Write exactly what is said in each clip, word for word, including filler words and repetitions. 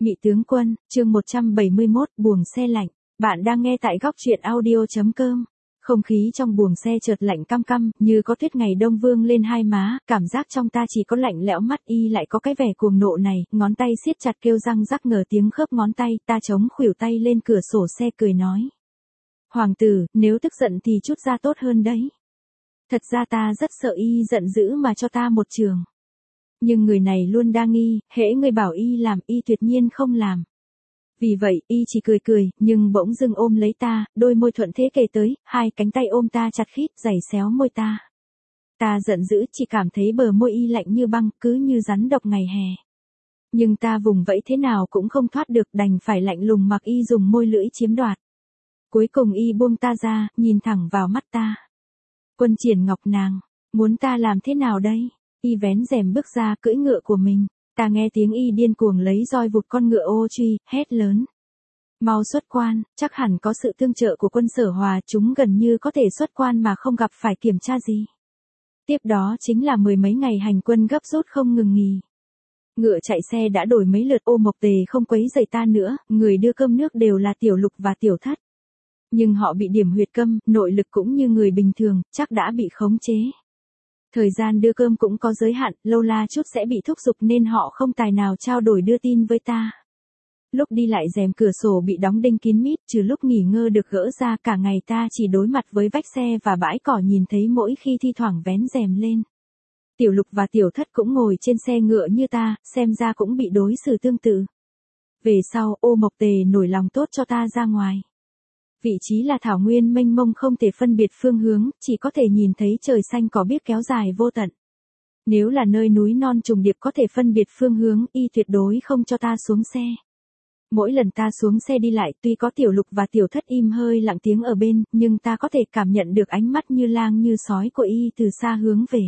Mị tướng quân, chương một trăm bảy mươi mốt, buồng xe lạnh. Bạn đang nghe tại góc truyện audio.com. Không khí trong buồng xe chợt lạnh căm căm, như có tuyết ngày đông vương lên hai má, cảm giác trong ta chỉ có lạnh lẽo, mắt y lại có cái vẻ cuồng nộ này, ngón tay siết chặt kêu răng rắc ngờ tiếng khớp ngón tay, ta chống khuỷu tay lên cửa sổ xe cười nói. Hoàng tử, nếu tức giận thì chút ra tốt hơn đấy. Thật ra ta rất sợ y giận dữ mà cho ta một trường. Nhưng người này luôn đa nghi, hễ người bảo y làm y tuyệt nhiên không làm. Vì vậy, y chỉ cười cười, nhưng bỗng dưng ôm lấy ta, đôi môi thuận thế kề tới, hai cánh tay ôm ta chặt khít, giày xéo môi ta. Ta giận dữ, chỉ cảm thấy bờ môi y lạnh như băng, cứ như rắn độc ngày hè. Nhưng ta vùng vẫy thế nào cũng không thoát được, đành phải lạnh lùng mặc y dùng môi lưỡi chiếm đoạt. Cuối cùng y buông ta ra, nhìn thẳng vào mắt ta. Quân Triển Ngọc nàng, muốn ta làm thế nào đây? Y vén rèm bước ra, cưỡi ngựa của mình. Ta nghe tiếng y điên cuồng lấy roi vụt con ngựa ô truy, hét lớn. Mau xuất quan, chắc hẳn có sự tương trợ của quân Sở Hòa, chúng gần như có thể xuất quan mà không gặp phải kiểm tra gì. Tiếp đó chính là mười mấy ngày hành quân gấp rút không ngừng nghỉ. Ngựa chạy xe đã đổi mấy lượt, Ô Mộc Tề không quấy rầy ta nữa, người đưa cơm nước đều là Tiểu Lục và Tiểu Thất. Nhưng họ bị điểm huyệt câm, nội lực cũng như người bình thường, chắc đã bị khống chế. Thời gian đưa cơm cũng có giới hạn, lâu la chút sẽ bị thúc giục nên họ không tài nào trao đổi đưa tin với ta. Lúc đi lại rèm cửa sổ bị đóng đinh kín mít, trừ lúc nghỉ ngơi được gỡ ra, cả ngày ta chỉ đối mặt với vách xe và bãi cỏ, nhìn thấy mỗi khi thi thoảng vén rèm lên. Tiểu Lục và Tiểu Thất cũng ngồi trên xe ngựa như ta, xem ra cũng bị đối xử tương tự. Về sau, Ô Mộc Tề nổi lòng tốt cho ta ra ngoài. Vị trí là thảo nguyên mênh mông không thể phân biệt phương hướng, chỉ có thể nhìn thấy trời xanh cỏ biếc kéo dài vô tận. Nếu là nơi núi non trùng điệp có thể phân biệt phương hướng, y tuyệt đối không cho ta xuống xe. Mỗi lần ta xuống xe đi lại, tuy có Tiểu Lục và Tiểu Thất im hơi lặng tiếng ở bên, nhưng ta có thể cảm nhận được ánh mắt như lang như sói của y từ xa hướng về.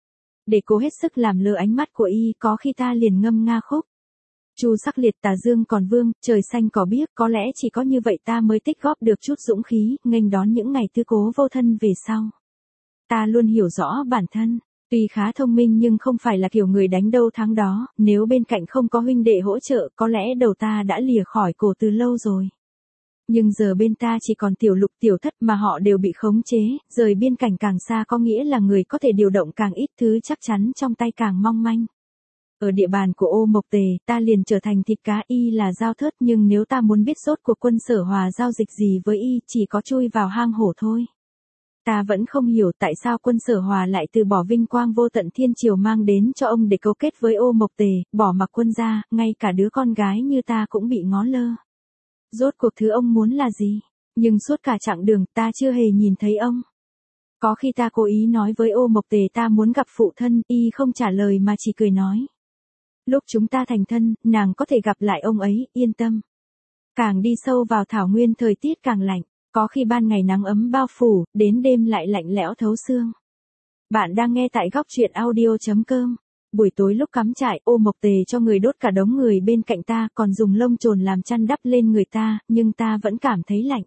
Để cố hết sức làm lơ ánh mắt của y, có khi ta liền ngâm nga khúc. Chu sắc liệt tà dương còn vương, trời xanh cỏ biếc, có lẽ chỉ có như vậy ta mới tích góp được chút dũng khí, nghênh đón những ngày tư cố vô thân về sau. Ta luôn hiểu rõ bản thân, tuy khá thông minh nhưng không phải là kiểu người đánh đâu thắng đó, nếu bên cạnh không có huynh đệ hỗ trợ, có lẽ đầu ta đã lìa khỏi cổ từ lâu rồi. Nhưng giờ bên ta chỉ còn Tiểu Lục Tiểu Thất mà họ đều bị khống chế, rời biên cảnh càng xa có nghĩa là người có thể điều động càng ít, thứ chắc chắn trong tay càng mong manh. Ở địa bàn của Ô Mộc Tề, ta liền trở thành thịt cá, y là dao thớt, nhưng nếu ta muốn biết rốt cuộc quân Sở Hòa giao dịch gì với y, chỉ có chui vào hang hổ thôi. Ta vẫn không hiểu tại sao quân Sở Hòa lại từ bỏ vinh quang vô tận thiên triều mang đến cho ông để cấu kết với Ô Mộc Tề, bỏ mặc quân gia, ngay cả đứa con gái như ta cũng bị ngó lơ. Rốt cuộc thứ ông muốn là gì? Nhưng suốt cả chặng đường, ta chưa hề nhìn thấy ông. Có khi ta cố ý nói với Ô Mộc Tề ta muốn gặp phụ thân, y không trả lời mà chỉ cười nói. Lúc chúng ta thành thân, nàng có thể gặp lại ông ấy, yên tâm. Càng đi sâu vào thảo nguyên thời tiết càng lạnh, có khi ban ngày nắng ấm bao phủ, đến đêm lại lạnh lẽo thấu xương. Bạn đang nghe tại góc truyện audio.com. Buổi tối lúc cắm trại, Ô Mộc Tề cho người đốt cả đống người bên cạnh ta, còn dùng lông chồn làm chăn đắp lên người ta, nhưng ta vẫn cảm thấy lạnh.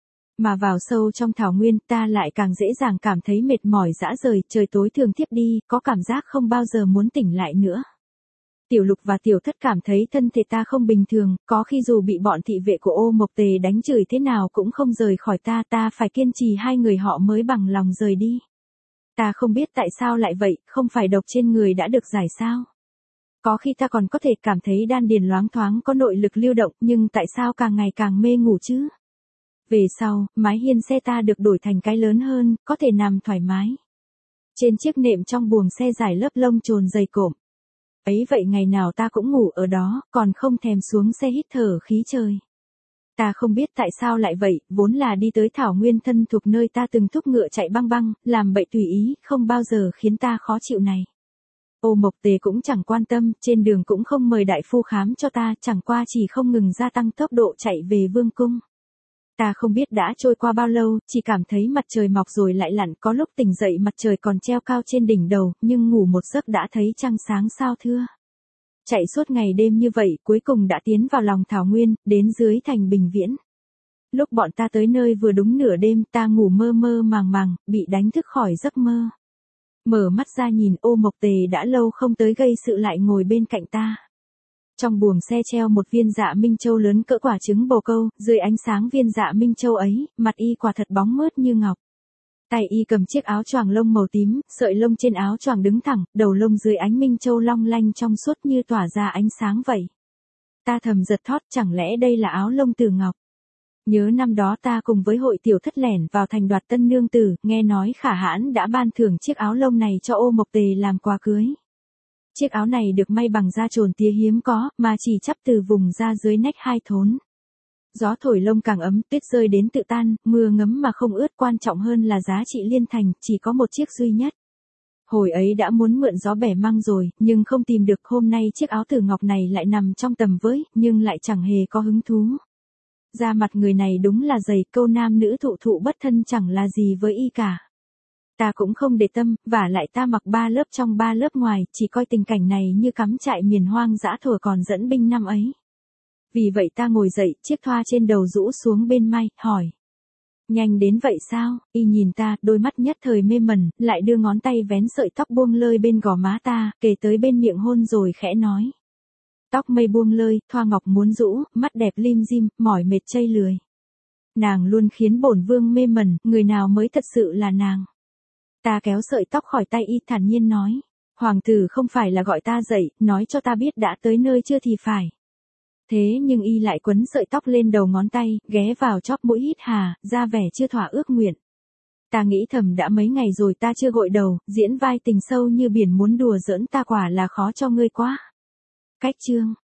Mà vào sâu trong thảo nguyên, ta lại càng dễ dàng cảm thấy mệt mỏi rã rời, trời tối thường thiếp đi, có cảm giác không bao giờ muốn tỉnh lại nữa. Tiểu Lục và Tiểu Thất cảm thấy thân thể ta không bình thường, có khi dù bị bọn thị vệ của Ô Mộc Tề đánh chửi thế nào cũng không rời khỏi ta, ta phải kiên trì hai người họ mới bằng lòng rời đi. Ta không biết tại sao lại vậy, không phải độc trên người đã được giải sao? Có khi ta còn có thể cảm thấy đan điền loáng thoáng có nội lực lưu động, nhưng tại sao càng ngày càng mê ngủ chứ? Về sau, mái hiên xe ta được đổi thành cái lớn hơn, có thể nằm thoải mái. Trên chiếc nệm trong buồng xe trải lớp lông chồn dày cộm. Ấy vậy ngày nào ta cũng ngủ ở đó, còn không thèm xuống xe hít thở khí trời. Ta không biết tại sao lại vậy, vốn là đi tới thảo nguyên thân thuộc nơi ta từng thúc ngựa chạy băng băng, làm bậy tùy ý, không bao giờ khiến ta khó chịu này. Ô Mộc Tề cũng chẳng quan tâm, trên đường cũng không mời đại phu khám cho ta, chẳng qua chỉ không ngừng gia tăng tốc độ chạy về vương cung. Ta không biết đã trôi qua bao lâu, chỉ cảm thấy mặt trời mọc rồi lại lặn, có lúc tỉnh dậy mặt trời còn treo cao trên đỉnh đầu, nhưng ngủ một giấc đã thấy trăng sáng sao thưa. Chạy suốt ngày đêm như vậy, cuối cùng đã tiến vào lòng thảo nguyên, đến dưới thành Bình Viễn. Lúc bọn ta tới nơi vừa đúng nửa đêm, ta ngủ mơ mơ màng màng, bị đánh thức khỏi giấc mơ. Mở mắt ra nhìn Ô Mộc Tề đã lâu không tới gây sự lại ngồi bên cạnh ta. Trong buồng xe treo một viên dạ minh châu lớn cỡ quả trứng bồ câu, dưới ánh sáng viên dạ minh châu ấy, mặt y quả thật bóng mướt như ngọc. Tay y cầm chiếc áo choàng lông màu tím, sợi lông trên áo choàng đứng thẳng, đầu lông dưới ánh minh châu long lanh trong suốt như tỏa ra ánh sáng vậy. Ta thầm giật thót, chẳng lẽ đây là áo lông từ ngọc? Nhớ năm đó ta cùng với hội tiểu thất lẻn vào thành đoạt tân nương tử, nghe nói Khả Hãn đã ban thưởng chiếc áo lông này cho Ô Mộc Tề làm quà cưới. Chiếc áo này được may bằng da trồn tía hiếm có, mà chỉ chắp từ vùng da dưới nách hai thốn. Gió thổi lông càng ấm, tuyết rơi đến tự tan, mưa ngấm mà không ướt, quan trọng hơn là giá trị liên thành, chỉ có một chiếc duy nhất. Hồi ấy đã muốn mượn gió bẻ măng rồi, nhưng không tìm được, hôm nay chiếc áo tử ngọc này lại nằm trong tầm với, nhưng lại chẳng hề có hứng thú. Da mặt người này đúng là dày, câu nam nữ thụ thụ bất thân chẳng là gì với y cả. Ta cũng không để tâm, vả lại ta mặc ba lớp trong ba lớp ngoài, chỉ coi tình cảnh này như cắm trại miền hoang dã thuở còn dẫn binh năm ấy. Vì vậy ta ngồi dậy, chiếc thoa trên đầu rũ xuống bên mai, hỏi. Nhanh đến vậy sao? Y nhìn ta, đôi mắt nhất thời mê mẩn, lại đưa ngón tay vén sợi tóc buông lơi bên gò má ta, kề tới bên miệng hôn rồi khẽ nói. Tóc mây buông lơi, thoa ngọc muốn rũ, mắt đẹp lim dim, mỏi mệt chây lười. Nàng luôn khiến bổn vương mê mẩn, người nào mới thật sự là nàng. Ta kéo sợi tóc khỏi tay y, thản nhiên nói. Hoàng tử không phải là gọi ta dậy, nói cho ta biết đã tới nơi chưa thì phải. Thế nhưng y lại quấn sợi tóc lên đầu ngón tay, ghé vào chóp mũi hít hà, ra vẻ chưa thỏa ước nguyện. Ta nghĩ thầm đã mấy ngày rồi ta chưa gội đầu, diễn vai tình sâu như biển muốn đùa giỡn ta quả là khó cho ngươi quá. Cách chương